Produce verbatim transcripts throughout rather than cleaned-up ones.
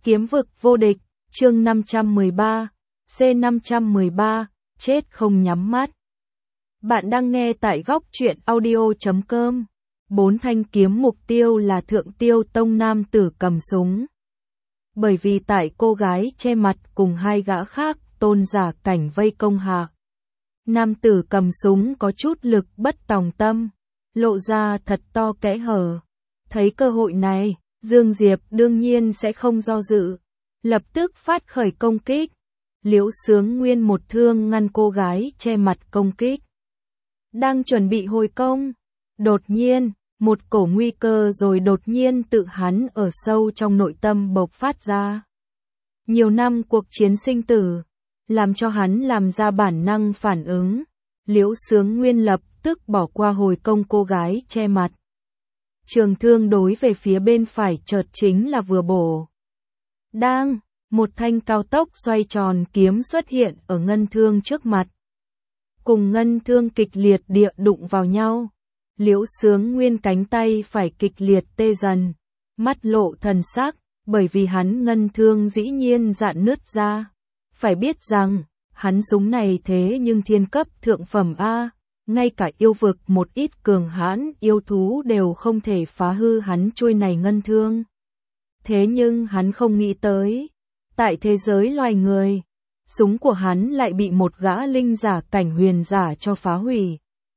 Kiếm vực vô địch, chương năm trăm mười ba, C năm trăm mười ba, chết không nhắm mắt. Bạn đang nghe tại góc truyện audio chấm com. Bốn thanh kiếm mục tiêu là Thượng Tiêu Tông nam tử cầm súng. Bởi vì tại cô gái che mặt cùng hai gã khác, tôn giả cảnh vây công hạ. Nam tử cầm súng có chút lực bất tòng tâm, lộ ra thật to kẽ hở. Thấy cơ hội này, Dương Diệp đương nhiên sẽ không do dự, lập tức phát khởi công kích. Liễu Xướng Nguyên một thương ngăn cô gái che mặt công kích. Đang chuẩn bị hồi công, đột nhiên, một cổ nguy cơ rồi đột nhiên tự hắn ở sâu trong nội tâm bộc phát ra. Nhiều năm cuộc chiến sinh tử, làm cho hắn làm ra bản năng phản ứng. Liễu Xướng Nguyên lập tức bỏ qua hồi công cô gái che mặt. Trường thương đối về phía bên phải chợt chính là vừa bổ. Đang, một thanh cao tốc xoay tròn kiếm xuất hiện ở ngân thương trước mặt. Cùng ngân thương kịch liệt địa đụng vào nhau. Liễu Xướng Nguyên cánh tay phải kịch liệt tê dần, mắt lộ thần sắc, bởi vì hắn ngân thương dĩ nhiên dạn nứt ra. Phải biết rằng, hắn súng này thế nhưng thiên cấp thượng phẩm A, ngay cả yêu vực một ít cường hãn yêu thú đều không thể phá hư hắn chuôi này ngân thương. Thế nhưng hắn không nghĩ tới, tại thế giới loài người, súng của hắn lại bị một gã linh giả cảnh huyền giả cho phá hủy.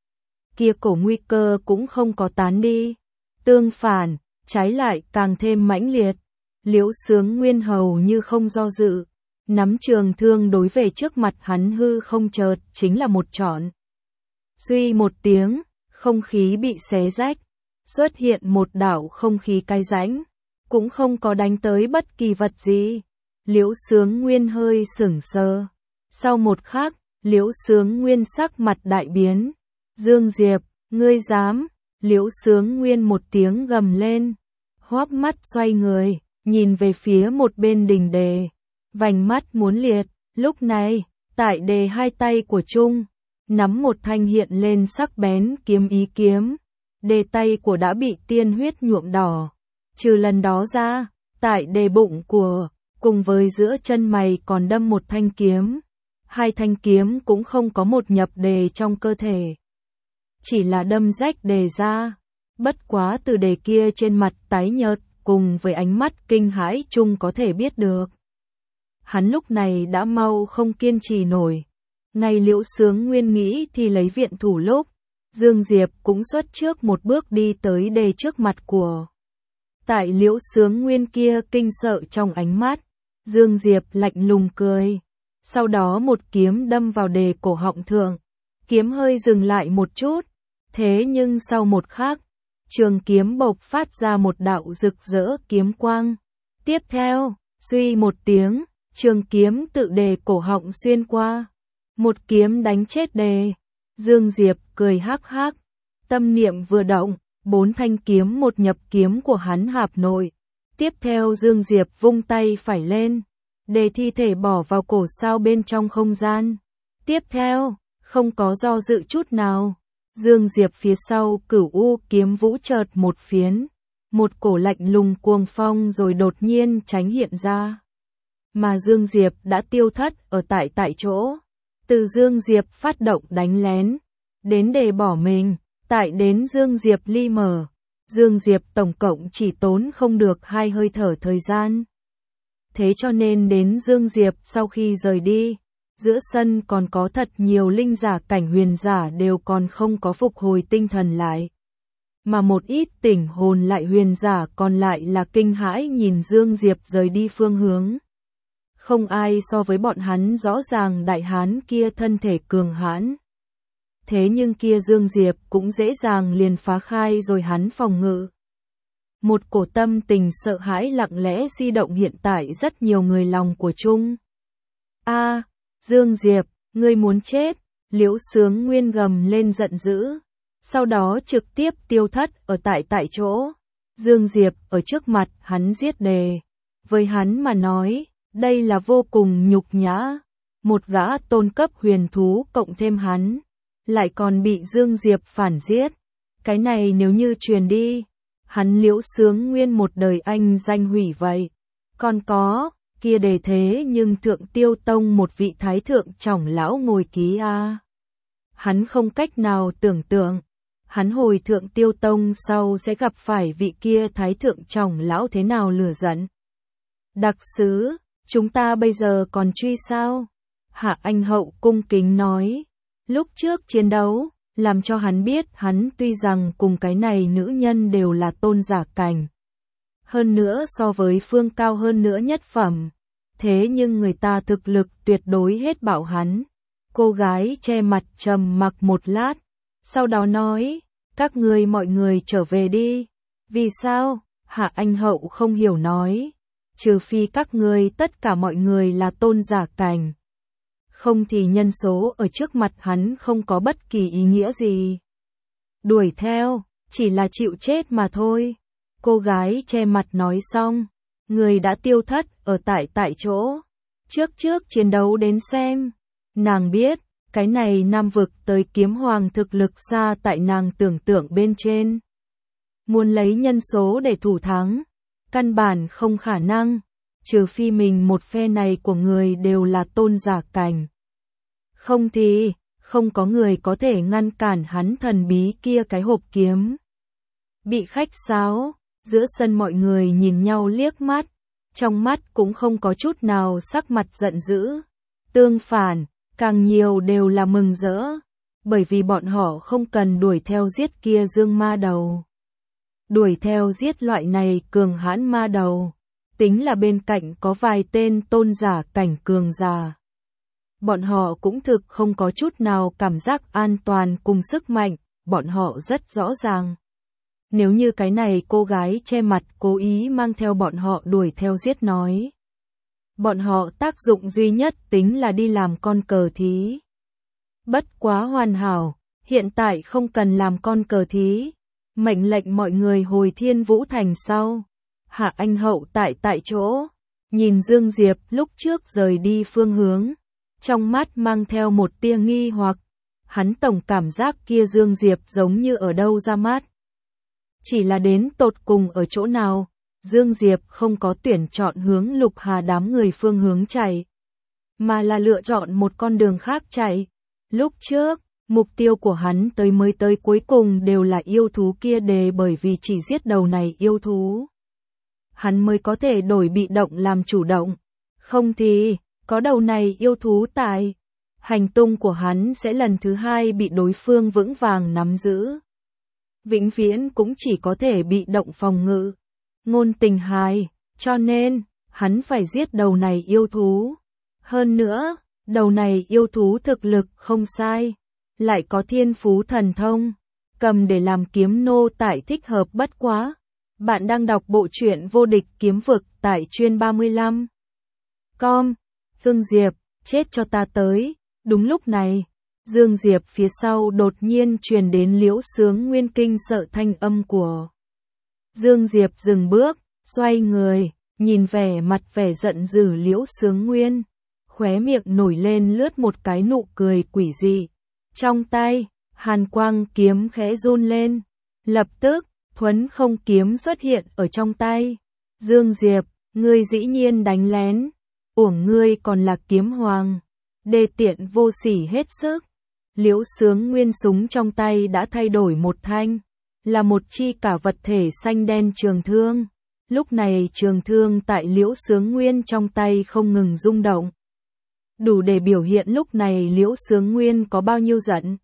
Kia cổ nguy cơ cũng không có tán đi, tương phản, trái lại càng thêm mãnh liệt. Liễu Xướng Nguyên hầu như không do dự, nắm trường thương đối về trước mặt hắn hư không chợt chính là một chọn. Suy một tiếng, không khí bị xé rách, xuất hiện một đảo không khí cay rãnh, cũng không có đánh tới bất kỳ vật gì. Liễu Xướng Nguyên hơi sững sờ. Sau một khắc, Liễu Xướng Nguyên sắc mặt đại biến. Dương Diệp, ngươi dám? Liễu Xướng Nguyên một tiếng gầm lên, hóp mắt xoay người, nhìn về phía một bên đỉnh đề, vành mắt muốn liệt. Lúc này, tại đề hai tay của Trung, nắm một thanh hiện lên sắc bén kiếm ý kiếm, đề tay của đã bị tiên huyết nhuộm đỏ. Trừ lần đó ra, tại đề bụng của, cùng với giữa chân mày còn đâm một thanh kiếm. Hai thanh kiếm cũng không có một nhập đề trong cơ thể, chỉ là đâm rách đề ra. Bất quá từ đề kia trên mặt tái nhợt, cùng với ánh mắt kinh hãi Chung có thể biết được. Hắn lúc này đã mau không kiên trì nổi. Ngay Liễu Xướng Nguyên nghĩ thì lấy viện thủ lúc, Dương Diệp cũng xuất trước một bước đi tới đề trước mặt của. Tại Liễu Xướng Nguyên kia kinh sợ trong ánh mắt, Dương Diệp lạnh lùng cười. Sau đó một kiếm đâm vào đề cổ họng thượng. Kiếm hơi dừng lại một chút, thế nhưng sau một khắc, trường kiếm bộc phát ra một đạo rực rỡ kiếm quang. Tiếp theo, suy một tiếng, trường kiếm tự đề cổ họng xuyên qua. Một kiếm đánh chết đề. Dương Diệp cười hắc hắc, tâm niệm vừa động, bốn thanh kiếm một nhập kiếm của hắn hạp nội. Tiếp theo Dương Diệp vung tay phải lên, đề thi thể bỏ vào cổ sao bên trong không gian. Tiếp theo, không có do dự chút nào, Dương Diệp phía sau Cửu U kiếm vũ chợt một phiến, một cổ lạnh lùng cuồng phong rồi đột nhiên tránh hiện ra. Mà Dương Diệp đã tiêu thất ở tại tại chỗ. Từ Dương Diệp phát động đánh lén, đến đề bỏ mình, tại đến Dương Diệp ly mở. Dương Diệp tổng cộng chỉ tốn không được hai hơi thở thời gian. Thế cho nên đến Dương Diệp sau khi rời đi, giữa sân còn có thật nhiều linh giả cảnh huyền giả đều còn không có phục hồi tinh thần lại. Mà một ít tỉnh hồn lại huyền giả còn lại là kinh hãi nhìn Dương Diệp rời đi phương hướng. Không ai so với bọn hắn rõ ràng đại hán kia thân thể cường hãn. Thế nhưng kia Dương Diệp cũng dễ dàng liền phá khai rồi hắn phòng ngự. Một cổ tâm tình sợ hãi lặng lẽ di động hiện tại rất nhiều người lòng của Chung. A, Dương Diệp, ngươi muốn chết, Liễu Xướng Nguyên gầm lên giận dữ. Sau đó trực tiếp tiêu thất ở tại tại chỗ. Dương Diệp ở trước mặt hắn giết đề. Với hắn mà nói, đây là vô cùng nhục nhã. Một gã tôn cấp huyền thú cộng thêm hắn, lại còn bị Dương Diệp phản giết. Cái này nếu như truyền đi, hắn Liễu Xướng Nguyên một đời anh danh hủy vậy. Còn có, kia đề thế nhưng Thượng Tiêu Tông một vị thái thượng trưởng lão ngồi ký a. Hắn không cách nào tưởng tượng, hắn hồi Thượng Tiêu Tông sau sẽ gặp phải vị kia thái thượng trưởng lão thế nào lửa giận. Đặc sứ, chúng ta bây giờ còn truy sao? Hạ Anh Hậu cung kính nói. Lúc trước chiến đấu, làm cho hắn biết hắn tuy rằng cùng cái này nữ nhân đều là tôn giả cảnh. Hơn nữa so với Phương cao hơn nữa nhất phẩm. Thế nhưng người ta thực lực tuyệt đối hết bảo hắn. Cô gái che mặt trầm mặc một lát. Sau đó nói, các ngươi mọi người trở về đi. Vì sao? Hạ Anh Hậu không hiểu nói. Trừ phi các ngươi tất cả mọi người là tôn giả cảnh. Không thì nhân số ở trước mặt hắn không có bất kỳ ý nghĩa gì. Đuổi theo, chỉ là chịu chết mà thôi. Cô gái che mặt nói xong, người đã tiêu thất ở tại tại chỗ. Trước trước chiến đấu đến xem, nàng biết, cái này Nam vực tới kiếm hoàng thực lực xa tại nàng tưởng tượng bên trên. Muốn lấy nhân số để thủ thắng, căn bản không khả năng, trừ phi mình một phe này của người đều là tôn giả cảnh. Không thì, không có người có thể ngăn cản hắn thần bí kia cái hộp kiếm. Bị khách sáo, giữa sân mọi người nhìn nhau liếc mắt, trong mắt cũng không có chút nào sắc mặt giận dữ. Tương phản, càng nhiều đều là mừng rỡ, bởi vì bọn họ không cần đuổi theo giết kia dương ma đầu. Đuổi theo giết loại này cường hãn ma đầu, tính là bên cạnh có vài tên tôn giả cảnh cường giả. Bọn họ cũng thực không có chút nào cảm giác an toàn cùng sức mạnh, bọn họ rất rõ ràng. Nếu như cái này cô gái che mặt cố ý mang theo bọn họ đuổi theo giết nói. Bọn họ tác dụng duy nhất tính là đi làm con cờ thí. Bất quá hoàn hảo, hiện tại không cần làm con cờ thí. Mệnh lệnh mọi người hồi Thiên Vũ Thành sau. Hạ Anh Hậu tại tại chỗ, nhìn Dương Diệp lúc trước rời đi phương hướng. Trong mắt mang theo một tia nghi hoặc, hắn tổng cảm giác kia Dương Diệp giống như ở đâu ra mắt. Chỉ là đến tột cùng ở chỗ nào, Dương Diệp không có tuyển chọn hướng Lục Hà đám người phương hướng chạy, mà là lựa chọn một con đường khác chạy. Lúc trước, mục tiêu của hắn tới mới tới cuối cùng đều là yêu thú kia đề bởi vì chỉ giết đầu này yêu thú. Hắn mới có thể đổi bị động làm chủ động, không thì... Có đầu này yêu thú tại, hành tung của hắn sẽ lần thứ hai bị đối phương vững vàng nắm giữ. Vĩnh viễn cũng chỉ có thể bị động phòng ngự. Ngôn tình hài, cho nên, hắn phải giết đầu này yêu thú. Hơn nữa, đầu này yêu thú thực lực không sai, lại có thiên phú thần thông, cầm để làm kiếm nô tại thích hợp bất quá. Bạn đang đọc bộ truyện Vô Địch Kiếm Vực tại chuyên ba mươi lăm. Com. Dương Diệp, chết cho ta tới. Đúng lúc này, Dương Diệp phía sau đột nhiên truyền đến Liễu Sướng Nguyên kinh sợ thanh âm của. Dương Diệp dừng bước, xoay người, nhìn vẻ mặt vẻ giận dữ Liễu Sướng Nguyên, khóe miệng nổi lên lướt một cái nụ cười quỷ dị. Trong tay, hàn quang kiếm khẽ run lên, lập tức, thuấn không kiếm xuất hiện ở trong tay. Dương Diệp, ngươi dĩ nhiên đánh lén. Uổng ngươi còn là kiếm hoàng, đê tiện vô sỉ hết sức. Liễu Sướng Nguyên súng trong tay đã thay đổi một thanh, là một chi cả vật thể xanh đen trường thương. Lúc này trường thương tại Liễu Sướng Nguyên trong tay không ngừng rung động. Đủ để biểu hiện lúc này Liễu Sướng Nguyên có bao nhiêu giận.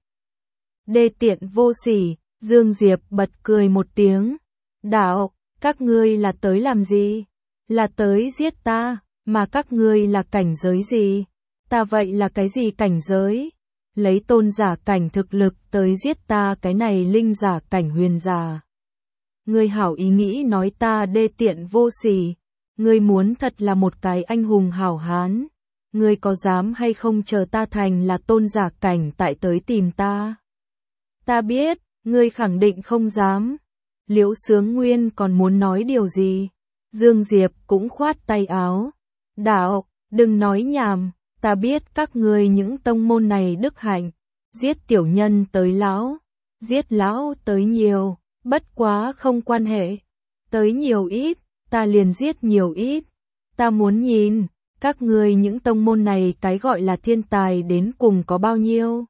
Đê tiện vô sỉ, Dương Diệp bật cười một tiếng. Đạo, các ngươi là tới làm gì? Là tới giết ta. Mà các ngươi là cảnh giới gì? Ta vậy là cái gì cảnh giới? Lấy tôn giả cảnh thực lực tới giết ta cái này linh giả cảnh huyền giả. Ngươi hảo ý nghĩ nói ta đê tiện vô sỉ. Ngươi muốn thật là một cái anh hùng hảo hán. Ngươi có dám hay không chờ ta thành là tôn giả cảnh tại tới tìm ta? Ta biết, ngươi khẳng định không dám. Liễu Sướng Nguyên còn muốn nói điều gì? Dương Diệp cũng khoát tay áo. Đạo, đừng nói nhảm, ta biết các ngươi những tông môn này đức hạnh, giết tiểu nhân tới lão, giết lão tới nhiều, bất quá không quan hệ, tới nhiều ít, ta liền giết nhiều ít, Ta muốn nhìn, các ngươi những tông môn này cái gọi là thiên tài đến cùng có bao nhiêu?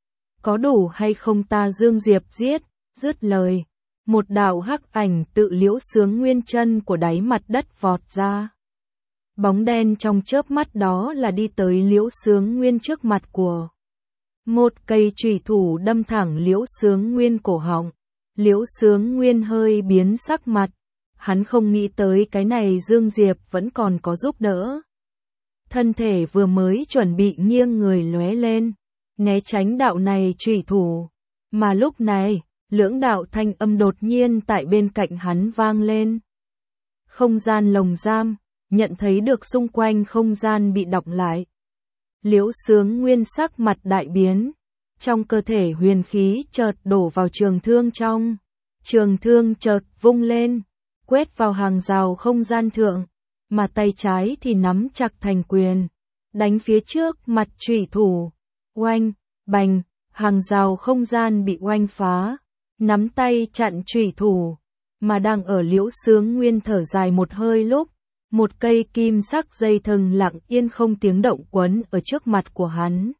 Có đủ hay không ta Dương Diệp giết, dứt lời. Một đạo hắc ảnh tự Liễu Sướng Nguyên chân của đáy mặt đất vọt ra. Bóng đen trong chớp mắt đó là đi tới Liễu Sướng Nguyên trước mặt của. Một cây chùy thủ đâm thẳng Liễu Sướng Nguyên cổ họng. Liễu Sướng Nguyên hơi biến sắc mặt. Hắn không nghĩ tới cái này Dương Diệp vẫn còn có giúp đỡ. Thân thể vừa mới chuẩn bị nghiêng người lóe lên, né tránh đạo này chùy thủ. Mà lúc này, lưỡng đạo thanh âm đột nhiên tại bên cạnh hắn vang lên. Không gian lồng giam, nhận thấy được xung quanh không gian bị đọng lại. Liễu Sướng Nguyên sắc mặt đại biến, trong cơ thể huyền khí chợt đổ vào trường thương trong. Trường thương chợt vung lên, quét vào hàng rào không gian thượng, mà tay trái thì nắm chặt thành quyền, đánh phía trước mặt chủy thủ. Oanh, bành, hàng rào không gian bị oanh phá, nắm tay chặn chủy thủ, mà đang ở Liễu Sướng Nguyên thở dài một hơi lúc, một cây kim sắc dây thừng lặng yên không tiếng động quấn ở trước mặt của hắn.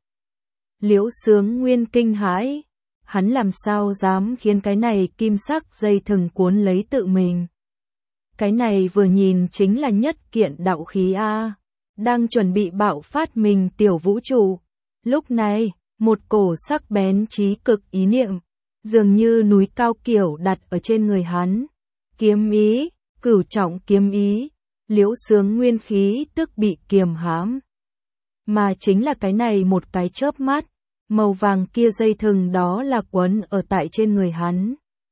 Liễu Sướng Nguyên kinh hãi, hắn làm sao dám khiến cái này kim sắc dây thừng cuốn lấy tự mình. Cái này vừa nhìn chính là nhất kiện đạo khí a, đang chuẩn bị bạo phát mình tiểu vũ trụ. Lúc này, một cổ sắc bén chí cực ý niệm, dường như núi cao kiểu đặt ở trên người hắn. Kiếm ý, cửu trọng kiếm ý, Liễu Sướng Nguyên khí tức bị kiềm hãm. Mà chính là cái này một cái chớp mắt, màu vàng kia dây thừng đó là quấn ở tại trên người hắn.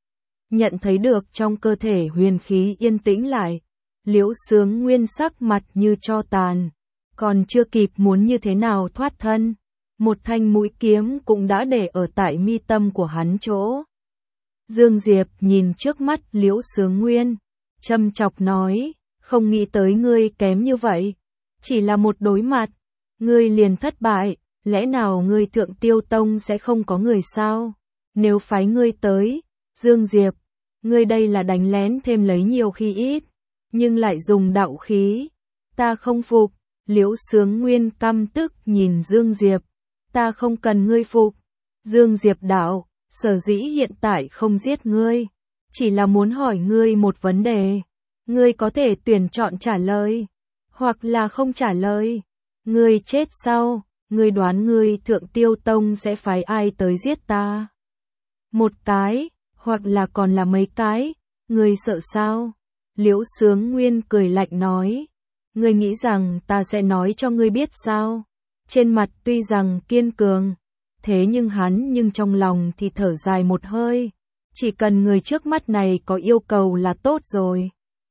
Nhận thấy được trong cơ thể huyền khí yên tĩnh lại, Liễu Sướng Nguyên sắc mặt như tro tàn, còn chưa kịp muốn như thế nào thoát thân, một thanh mũi kiếm cũng đã để ở tại mi tâm của hắn chỗ. Dương Diệp nhìn trước mắt Liễu Sướng Nguyên, châm chọc nói, không nghĩ tới ngươi kém như vậy, chỉ là một đối mặt, ngươi liền thất bại, lẽ nào ngươi Thượng Tiêu Tông sẽ không có người sao? Nếu phái ngươi tới, Dương Diệp, ngươi đây là đánh lén thêm lấy nhiều khi ít, nhưng lại dùng đạo khí, ta không phục. Liễu Sướng Nguyên căm tức nhìn Dương Diệp, ta không cần ngươi phục. Dương Diệp đạo, sở dĩ hiện tại không giết ngươi, chỉ là muốn hỏi ngươi một vấn đề, ngươi có thể tuyển chọn trả lời, hoặc là không trả lời. Ngươi chết sau, ngươi đoán ngươi Thượng Tiêu Tông sẽ phái ai tới giết ta? Một cái, hoặc là còn là mấy cái, ngươi sợ sao? Liễu Sướng Nguyên cười lạnh nói, ngươi nghĩ rằng ta sẽ nói cho ngươi biết sao? Trên mặt tuy rằng kiên cường, thế nhưng hắn nhưng trong lòng thì thở dài một hơi, chỉ cần người trước mắt này có yêu cầu là tốt rồi.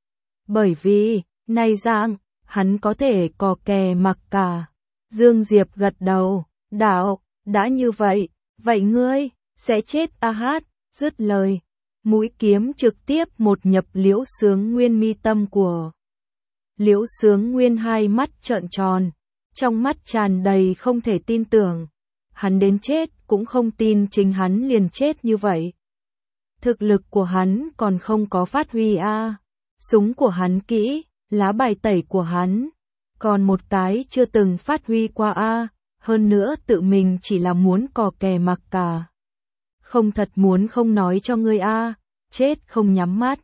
Bởi vì, này dạng, hắn có thể cò kè mặc cả. Dương Diệp gật đầu, đạo, đã như vậy, vậy ngươi, sẽ chết a hát, dứt lời. Mũi kiếm trực tiếp một nhập Liễu Sướng Nguyên mi tâm của. Liễu Sướng Nguyên hai mắt trợn tròn, trong mắt tràn đầy không thể tin tưởng. Hắn đến chết cũng không tin chính hắn liền chết như vậy. Thực lực của hắn còn không có phát huy a, súng của hắn kỹ, lá bài tẩy của hắn, còn một cái chưa từng phát huy qua a, hơn nữa tự mình chỉ là muốn cò kè mặc cả. Không thật muốn không nói cho ngươi a, chết không nhắm mắt.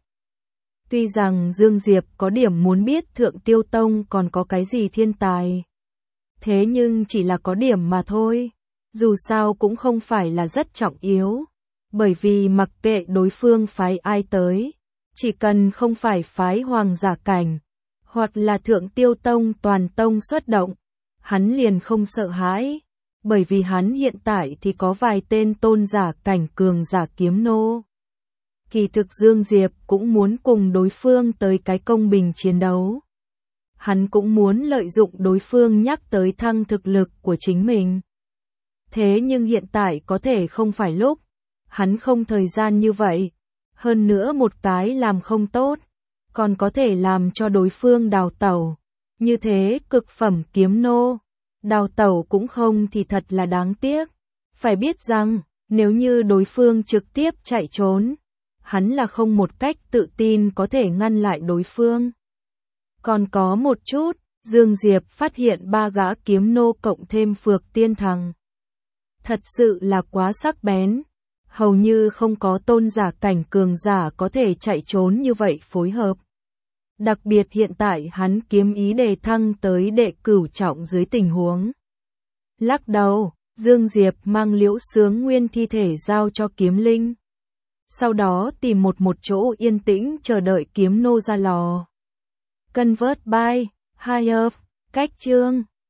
Tuy rằng Dương Diệp có điểm muốn biết Thượng Tiêu Tông còn có cái gì thiên tài, thế nhưng chỉ là có điểm mà thôi, dù sao cũng không phải là rất trọng yếu, bởi vì mặc kệ đối phương phái ai tới, chỉ cần không phải phái hoàng giả cảnh, hoặc là Thượng Tiêu Tông toàn tông xuất động, hắn liền không sợ hãi, bởi vì hắn hiện tại thì có vài tên tôn giả cảnh cường giả kiếm nô. Kỳ thực Dương Diệp cũng muốn cùng đối phương tới cái công bình chiến đấu. Hắn cũng muốn lợi dụng đối phương nhắc tới thăng thực lực của chính mình. Thế nhưng hiện tại có thể không phải lúc, hắn không thời gian như vậy. Hơn nữa một cái làm không tốt, còn có thể làm cho đối phương đào tẩu. Như thế cực phẩm kiếm nô, đào tẩu cũng không thì thật là đáng tiếc. Phải biết rằng, nếu như đối phương trực tiếp chạy trốn, hắn là không một cách tự tin có thể ngăn lại đối phương. Còn có một chút, Dương Diệp phát hiện ba gã kiếm nô cộng thêm Phược Tiên Thằng. Thật sự là quá sắc bén. Hầu như không có tôn giả cảnh cường giả có thể chạy trốn như vậy phối hợp. Đặc biệt hiện tại hắn kiếm ý đề thăng tới đệ cửu trọng dưới tình huống. Lắc đầu, Dương Diệp mang Liễu Sướng Nguyên thi thể giao cho kiếm linh. Sau đó tìm một một chỗ yên tĩnh chờ đợi kiếm nô ra lò. Convert by Higher, cách chương.